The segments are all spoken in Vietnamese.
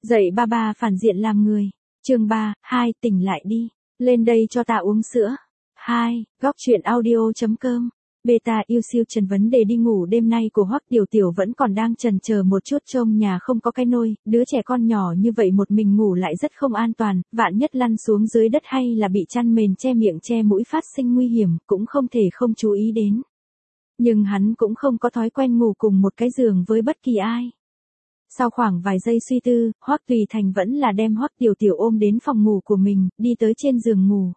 Dậy ba ba phản diện làm người. Chương 3, 2, tỉnh lại đi. Lên đây cho ta uống sữa. 2, góc truyện audio.com. Beta yêu siêu trần vấn đề đi ngủ đêm nay của Hoắc Tiểu Tiểu vẫn còn đang chần chờ một chút, trông nhà không có cái nôi, đứa trẻ con nhỏ như vậy một mình ngủ lại rất không an toàn, vạn nhất lăn xuống dưới đất hay là bị chăn mền che miệng che mũi phát sinh nguy hiểm, cũng không thể không chú ý đến. Nhưng hắn cũng không có thói quen ngủ cùng một cái giường với bất kỳ ai. Sau khoảng vài giây suy tư, Hoắc Tùy Thành vẫn là đem Hoắc Tiểu Tiểu ôm đến phòng ngủ của mình, đi tới trên giường ngủ.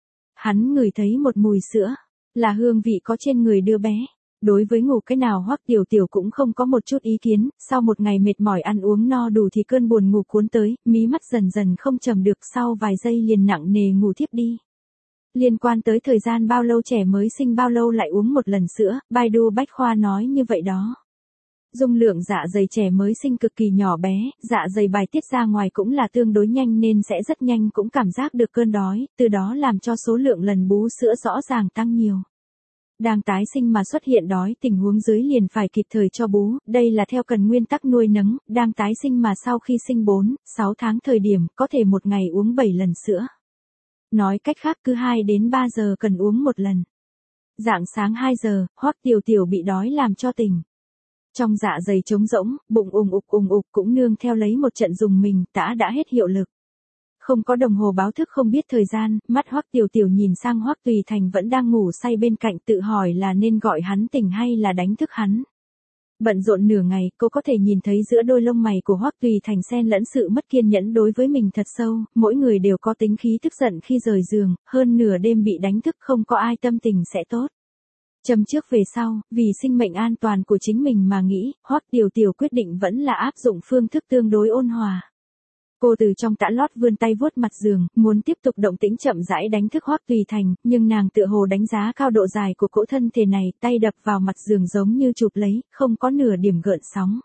Hắn ngửi thấy một mùi sữa, là hương vị có trên người đứa bé. Đối với ngủ cái nào Hoắc Tiểu Tiểu cũng không có một chút ý kiến, sau một ngày mệt mỏi ăn uống no đủ thì cơn buồn ngủ cuốn tới, mí mắt dần dần không chầm được, sau vài giây liền nặng nề ngủ thiếp đi. Liên quan tới thời gian bao lâu trẻ mới sinh bao lâu lại uống một lần sữa, Baidu Bách Khoa nói như vậy đó. Dung lượng dạ dày trẻ mới sinh cực kỳ nhỏ bé, dạ dày bài tiết ra ngoài cũng là tương đối nhanh nên sẽ rất nhanh cũng cảm giác được cơn đói, từ đó làm cho số lượng lần bú sữa rõ ràng tăng nhiều. Đang tái sinh mà xuất hiện đói tình huống dưới liền phải kịp thời cho bú, đây là theo cần nguyên tắc nuôi nấng, đang tái sinh mà sau khi sinh 4, 6 tháng thời điểm có thể một ngày uống 7 lần sữa. Nói cách khác cứ 2 đến 3 giờ cần uống một lần. Rạng sáng 2 giờ, Hoắc Tiểu Tiểu bị đói làm cho tỉnh. Trong dạ dày trống rỗng, bụng ùng ục cũng nương theo lấy một trận dùng mình, đã hết hiệu lực. Không có đồng hồ báo thức không biết thời gian, mắt Hoắc Tiểu Tiểu nhìn sang Hoắc Tùy Thành vẫn đang ngủ say bên cạnh, tự hỏi là nên gọi hắn tỉnh hay là đánh thức hắn. Bận rộn nửa ngày, cô có thể nhìn thấy giữa đôi lông mày của Hoắc Tùy Thành xen lẫn sự mất kiên nhẫn đối với mình thật sâu, mỗi người đều có tính khí tức giận khi rời giường, hơn nửa đêm bị đánh thức không có ai tâm tình sẽ tốt. Châm trước về sau, vì sinh mệnh an toàn của chính mình mà nghĩ, Hoắc Tiểu Tiểu quyết định vẫn là áp dụng phương thức tương đối ôn hòa. Cô từ trong tã lót vươn tay vuốt mặt giường, muốn tiếp tục động tĩnh chậm rãi đánh thức Hoắc Tùy Thành, nhưng nàng tựa hồ đánh giá cao độ dài của cỗ thân thể này, tay đập vào mặt giường giống như chụp lấy, không có nửa điểm gợn sóng.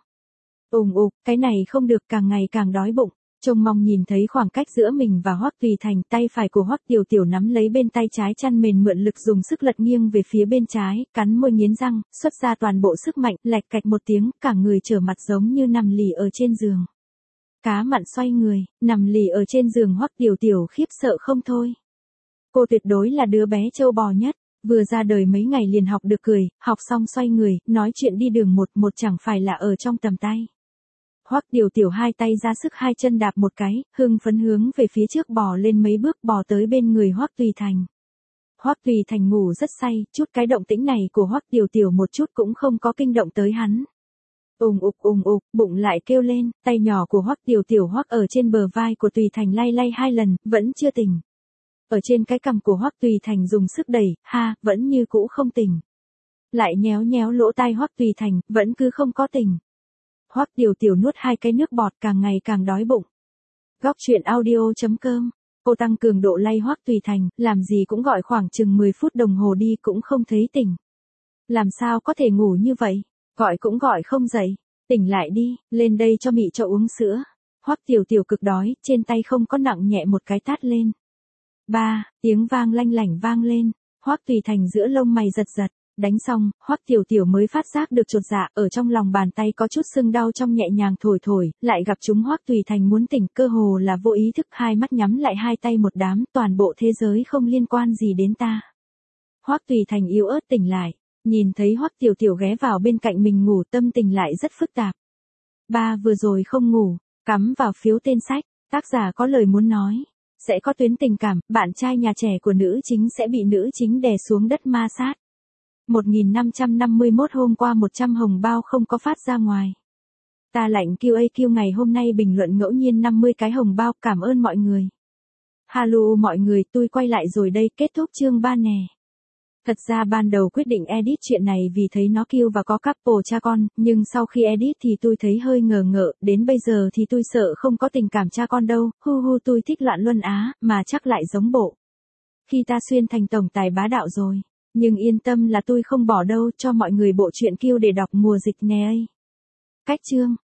Cái này không được, càng ngày càng đói bụng. Trông mong nhìn thấy khoảng cách giữa mình và Hoắc Tùy Thành, tay phải của Hoắc Tiểu Tiểu nắm lấy bên tay trái chăn mền mượn lực dùng sức lật nghiêng về phía bên trái, cắn môi nghiến răng, xuất ra toàn bộ sức mạnh, lạch cạch một tiếng, cả người trở mặt giống như nằm lì ở trên giường. Cá mặn xoay người, nằm lì ở trên giường Hoắc Tiểu Tiểu khiếp sợ không thôi. Cô tuyệt đối là đứa bé trâu bò nhất, vừa ra đời mấy ngày liền học được cười, học xong xoay người, nói chuyện đi đường một chẳng phải là ở trong tầm tay. Hoắc Tiểu Tiểu hai tay ra sức hai chân đạp một cái, hưng phấn hướng về phía trước bò lên mấy bước, bò tới bên người Hoắc Tùy Thành. Hoắc Tùy Thành ngủ rất say, chút cái động tĩnh này của Hoắc Tiểu Tiểu một chút cũng không có kinh động tới hắn. Ùng ục, bụng lại kêu lên, tay nhỏ của Hoắc Tiểu Tiểu hoắc ở trên bờ vai của Tùy Thành lay 2 lần, vẫn chưa tỉnh. Ở trên cái cằm của Hoắc Tùy Thành dùng sức đẩy, vẫn như cũ không tỉnh. Lại nhéo lỗ tai Hoắc Tùy Thành, vẫn cứ không có tỉnh. Hoắc Tiểu Tiểu nuốt 2 cái nước bọt, càng ngày càng đói bụng. Góc truyện audio.com. Cô tăng cường độ lay Hoắc Tùy Thành, làm gì cũng gọi khoảng chừng 10 phút đồng hồ đi cũng không thấy tỉnh. Làm sao có thể ngủ như vậy? Gọi cũng gọi không dậy. Tỉnh lại đi, lên đây cho mị cho uống sữa. Hoắc Tiểu Tiểu cực đói, trên tay không có nặng nhẹ một cái tát lên. Tiếng vang lanh lảnh vang lên. Hoắc Tùy Thành giữa lông mày giật. Đánh xong, Hoắc Tiểu Tiểu mới phát giác được chột dạ, ở trong lòng bàn tay có chút sưng đau trong nhẹ nhàng thổi, lại gặp chúng Hoắc Tùy Thành muốn tỉnh, cơ hồ là vô ý thức, hai mắt nhắm lại, hai tay một đám, toàn bộ thế giới không liên quan gì đến ta. Hoắc Tùy Thành yếu ớt tỉnh lại, nhìn thấy Hoắc Tiểu Tiểu ghé vào bên cạnh mình ngủ, tâm tình lại rất phức tạp. Ba vừa rồi không ngủ, cắm vào phiếu tên sách, tác giả có lời muốn nói. Sẽ có tuyến tình cảm, bạn trai nhà trẻ của nữ chính sẽ bị nữ chính đè xuống đất ma sát. 1551 hôm qua 100 hồng bao không có phát ra ngoài. Ta lạnh QAQ ngày hôm nay bình luận ngẫu nhiên 50 cái hồng bao, cảm ơn mọi người. Hello mọi người, tôi quay lại rồi đây, kết thúc chương 3 nè. Thật ra ban đầu quyết định edit chuyện này vì thấy nó cute và có couple cha con, nhưng sau khi edit thì tôi thấy hơi ngờ ngợ, đến bây giờ thì tôi sợ không có tình cảm cha con đâu, tôi thích loạn luân á, mà chắc lại giống bộ. Khi ta xuyên thành tổng tài bá đạo rồi. Nhưng yên tâm là tôi không bỏ đâu, cho mọi người bộ truyện cute để đọc mùa dịch nè ấy. Cách chương.